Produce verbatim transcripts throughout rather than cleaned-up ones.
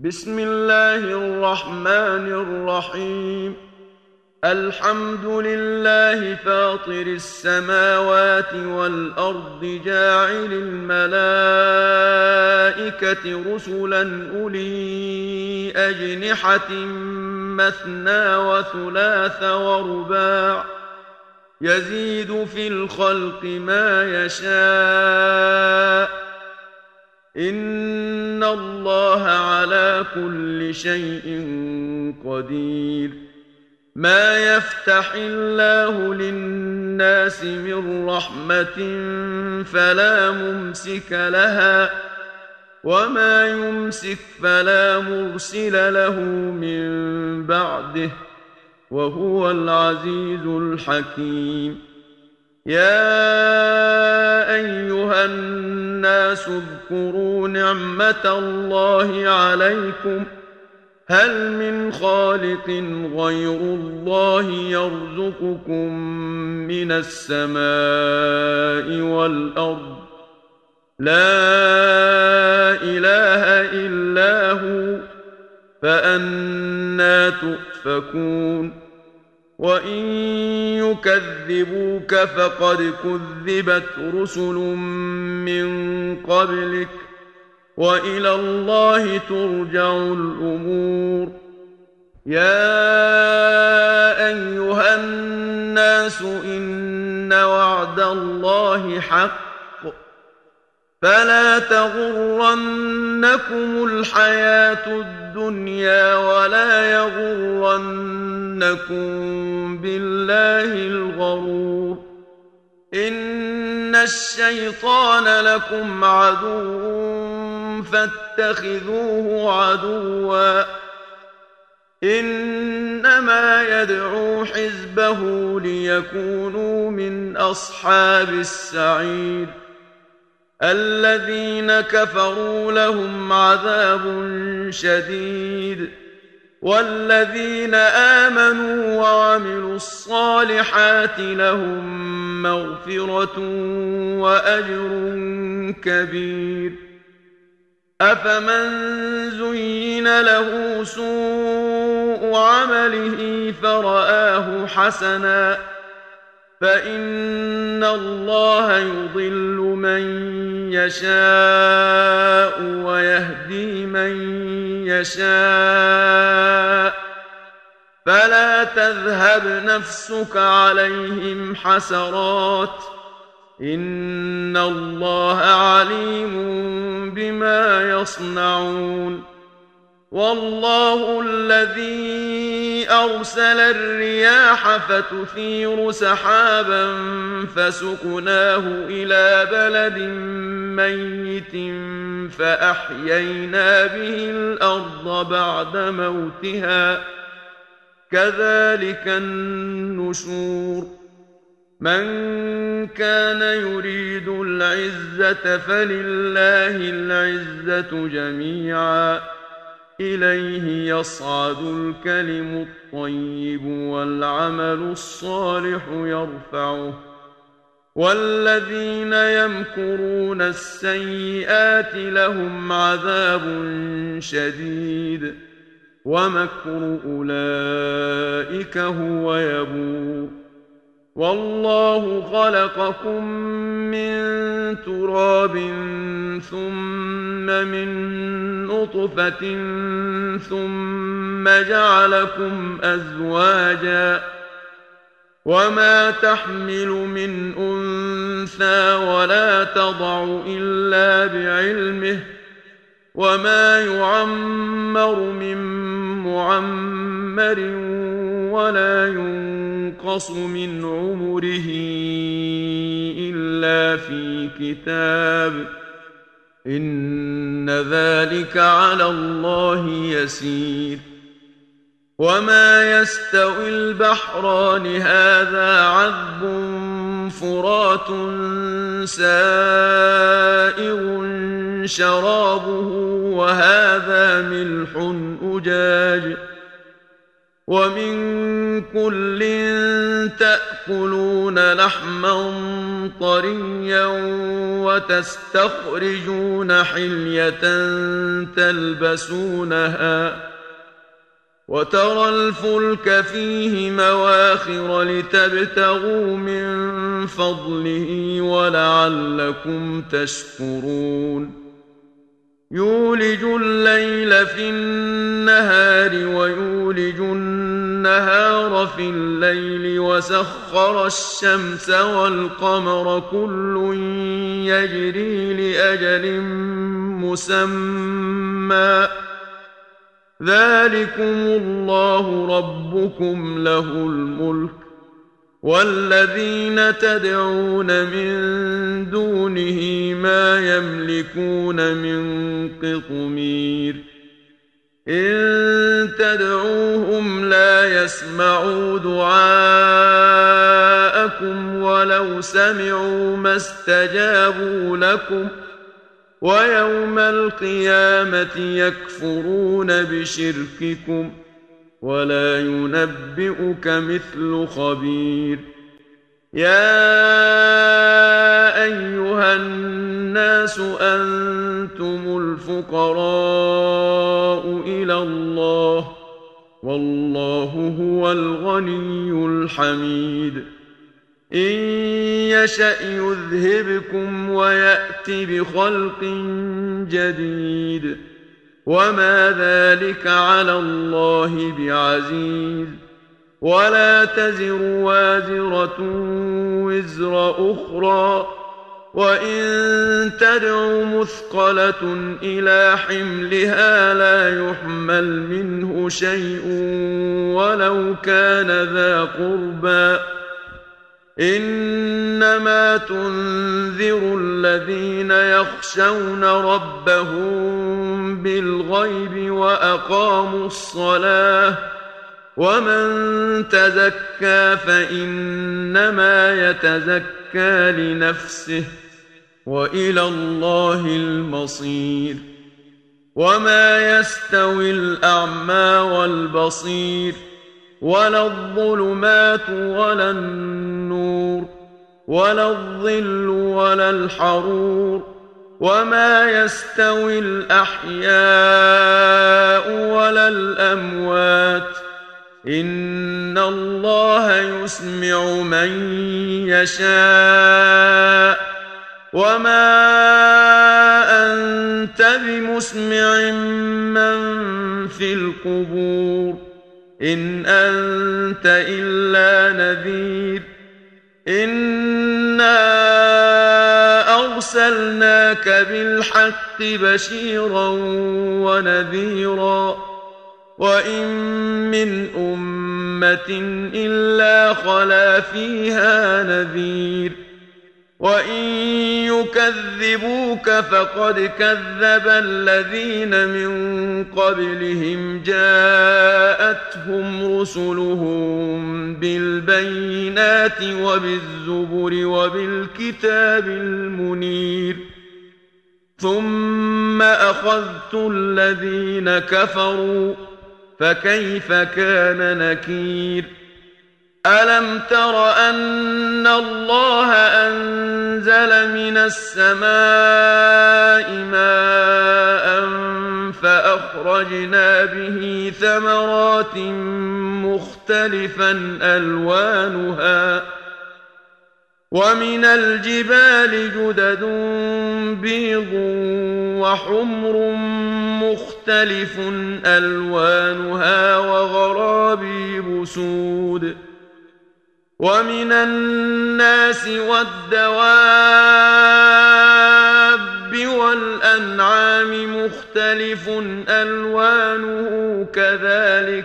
بسم الله الرحمن الرحيم. الحمد لله فاطر السماوات والأرض جاعل الملائكة رسلا أولي أجنحة مثنى وثلاث ورباع يزيد في الخلق ما يشاء إن الله على كل شيء قدير. ما يفتح الله للناس من رحمة فلا ممسك لها وما يمسك فلا مرسل له من بعده وهو العزيز الحكيم. يا أيها الناس اذكروا نعمة الله عليكم هل من خالق غير الله يرزقكم من السماء والأرض لا إله إلا هو فأنى تؤفكون. وإن يكذبوك فقد كذبت رسل من قبلك وإلى الله ترجع الأمور. يا أيها الناس إن وعد الله حق فلا تغرنكم الحياة الدنيا ولا يغرنكم بالله الغرور. إن الشيطان لكم عدو فاتخذوه عدوا إنما يدعو حزبه ليكونوا من أصحاب السعير. الذين كفروا لهم عذاب شديد والذين آمنوا وعملوا الصالحات لهم مغفرة وأجر كبير. أفمن زين له سوء عمله فرآه حسنا فإن الله يضل من يشاء ويهدي من يشاء فلا تذهب نفسك عليهم حسرات إن الله عليم بما يصنعون. والله الذي أرسل الرياح فتثير سحابا فسقناه إلى بلد ميت فأحيينا به الأرض بعد موتها كذلك النشور. من كان يريد العزة فلله العزة جميعا إليه يصعد الكلم الطيب والعمل الصالح يرفعه والذين يمكرون السيئات لهم عذاب شديد ومكر أولئك هو يبور. والله خلقكم من تراب ثم من نطفة ثم جعلكم أزواجا وما تحمل من أنثى ولا تضع إلا بعلمه وما يعمر من معمر ولا ينقص من عمره إلا في كتاب إن ذلك على الله يسير. وما يستوي البحران هذا عذب فرات سائغ شرابه وهذا ملح أجاج ومن كل تأكلون لحما طريا وتستخرجون حلية تلبسونها وترى الفلك فيه مواخر لتبتغوا من فضله ولعلكم تشكرون يولج الليل في النهار ويولج النهار في الليل وسخر الشمس والقمر كل يجري لأجل مسمى ذلكم الله ربكم له الملك والذين تدعون من دونه ما يملكون من قطمير إن تدعوهم لا يسمعوا دعاءكم ولو سمعوا ما استجابوا لكم ويوم القيامة يكفرون بشرككم ولا ينبئك مثل خبير يا أيها الناس أنتم الفقراء إلى الله والله هو الغني الحميد إن يشأ يذهبكم ويأت بخلق جديد وما ذلك على الله بعزيز ولا تزر وازرة وزر أخرى وإن تدع مثقلة إلى حملها لا يحمل منه شيء ولو كان ذا قربى إنما تنذر الذين يخشون ربهم بالغيب وأقاموا الصلاة ومن تزكى فإنما يتزكى لنفسه وإلى الله المصير وما يستوي الأعمى والبصير ولا الظلمات ولا النور ولا الظل ولا الحرور وما يستوي الأحياء ولا الأموات إن الله يسمع من يشاء وما أنت بمسمع من في القبور إن أنت إلا نذير إنا أرسلناك بالحق بشيرا ونذيرا وإن من أمة إلا خلا فيها نذير وإن يكذبوك فقد كذب الذين من قبلهم جاءتهم رسلهم بالبينات وبالزبر وبالكتاب المنير ثم أخذت الذين كفروا فكيف كان نكير ألم تر أن الله أنزل من السماء ماء فأخرجنا به ثمرات مختلفا ألوانها ومن الجبال جدد بيض وحمر مختلف ألوانها وغرابيب سود ومن الناس والدواب والأنعام مختلف ألوانه كذلك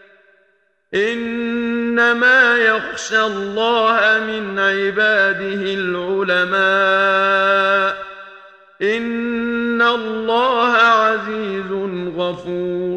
إنما يخشى الله من عباده العلماء إن الله عزيز غفور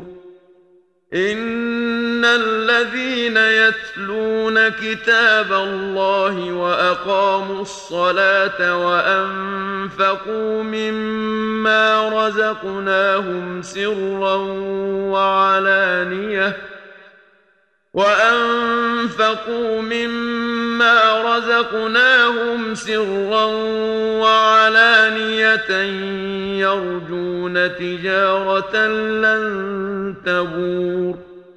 إن الذين يتلون كتاب الله وأقاموا الصلاة وأنفقوا مما رزقناهم سرا وعلانية وأنفقوا مما رزقناهم سرا وعلانية يرجون تجارة لن تبور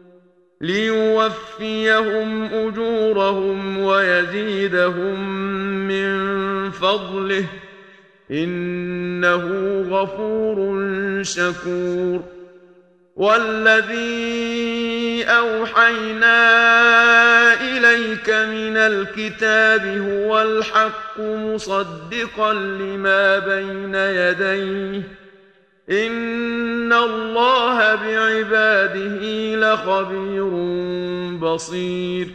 ليوفيهم أجورهم ويزيدهم من فضله إنه غفور شكور والذي أوحينا إليك من الكتاب هو الحق مصدقا لما بين يديه إن الله بعباده لخبير بصير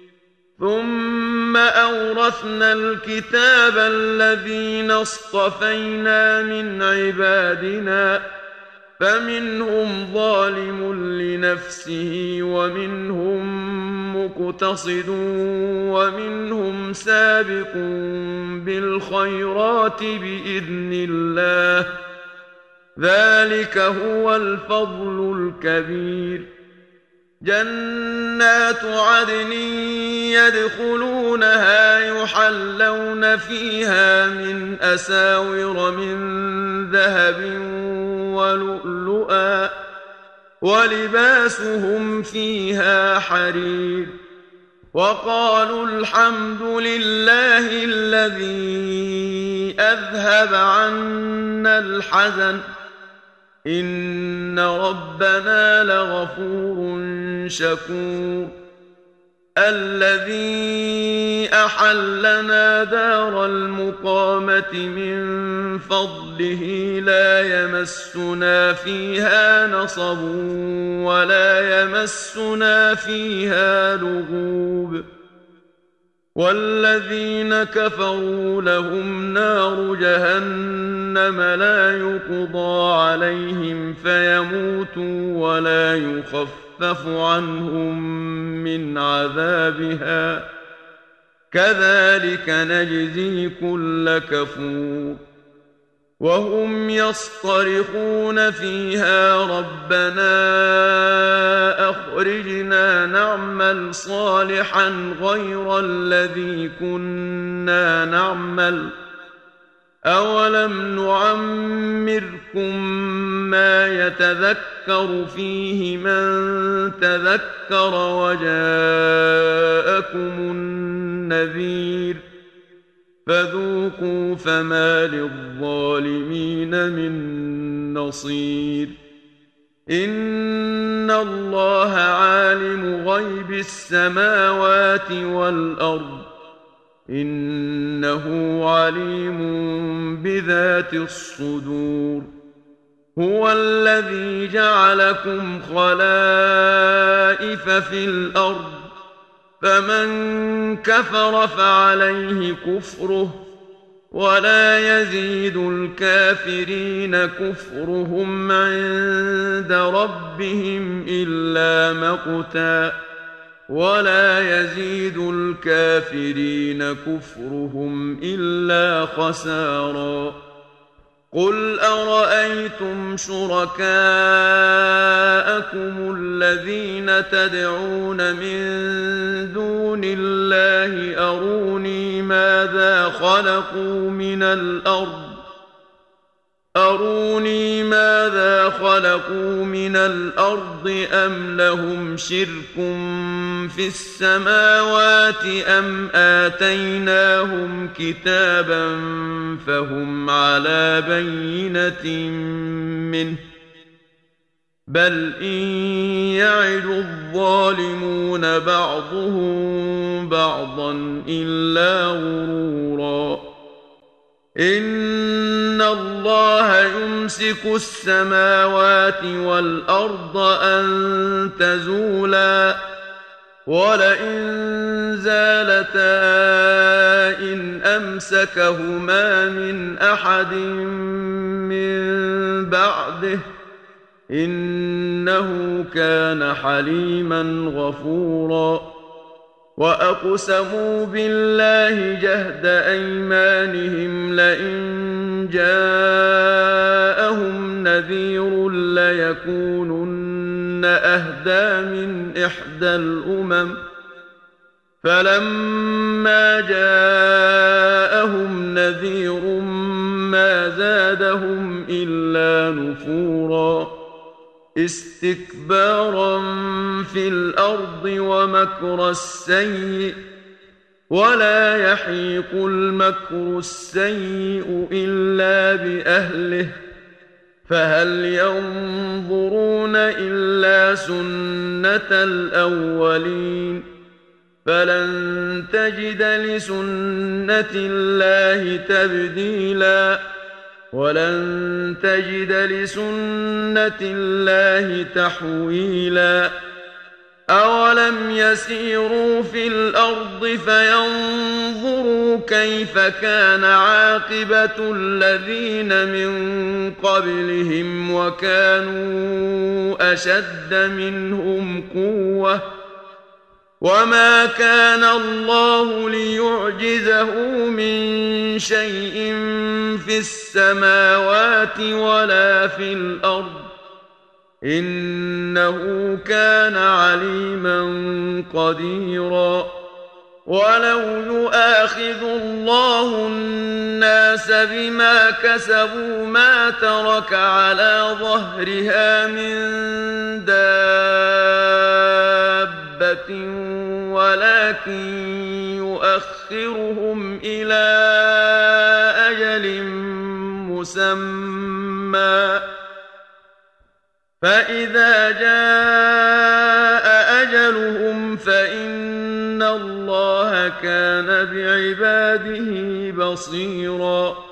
ثم أورثنا الكتاب الذين اصطفينا من عبادنا فمنهم ظالم لنفسه ومنهم مقتصد ومنهم سابق بالخيرات بإذن الله ذلك هو الفضل الكبير جنات عدن يدخلونها يحلون فيها من أساور من ذهب ولؤلؤا ولباسهم فيها حرير وقالوا الحمد لله الذي أذهب عنا الحزن إن ربنا لغفور شكور الذي أحلنا دار المقامة من فضله لا يمسنا فيها نصب ولا يمسنا فيها لغوب والذين كفروا لهم نار جهنم لا يقضى عليهم فيموتوا ولا يخفف عنهم من عذابها كذلك نجزي كل كفور وهم يصطرخون فيها ربنا أخرجنا نعمل صالحا غير الذي كنا نعمل أولم نعمركم ما يتذكر فيه من تذكر وجاءكم النذير فذوقوا فما للظالمين من نصير إن الله عالم غيب السماوات والأرض إنه عليم بذات الصدور هو الذي جعلكم خلائف في الأرض فمن كفر فعليه كفره ولا يزيد الكافرين كفرهم عند ربهم إلا مقتا ولا يزيد الكافرين كفرهم إلا خسارا قل أرأيتم شركاءكم الذين تدعون من دون الله أروني ماذا خلقوا من الأرض أروني ماذا خلقوا من الأرض أم لهم شرك في السماوات أم آتيناهم كتابا فهم على بينة منه بل إن يعد الظالمون بعضهم بعضا إلا غرورا إن الله يمسك السماوات والأرض أن تزولا ولئن زالتا إن أمسكهما من أحد من بعده إنه كان حليما غفورا وأقسموا بالله جهد أيمانهم لئن جاءهم نذير ليكونن أهدى من إحدى الأمم فلما جاءهم نذير ما زادهم إلا نفورا استكبارا في الأرض ومكر السيء ولا يحيق المكر السيء إلا بأهله فهل ينظرون إلا سنة الأولين فلن تجد لسنة الله تبديلا ولن تجد لسنة الله تحويلا أولم يسيروا في الأرض فينظروا كيف كان عاقبة الذين من قبلهم وكانوا أشد منهم قوة وما كان الله ليعجزه من شيء في السماوات ولا في الأرض إنه كان عليما قديرا ولو يؤاخذ الله الناس بما كسبوا ما ترك على ظهرها من دابة ولكن يؤخرهم إلى أجل مسمى فإذا جاء أجلهم فإن الله كان بعباده بصيراً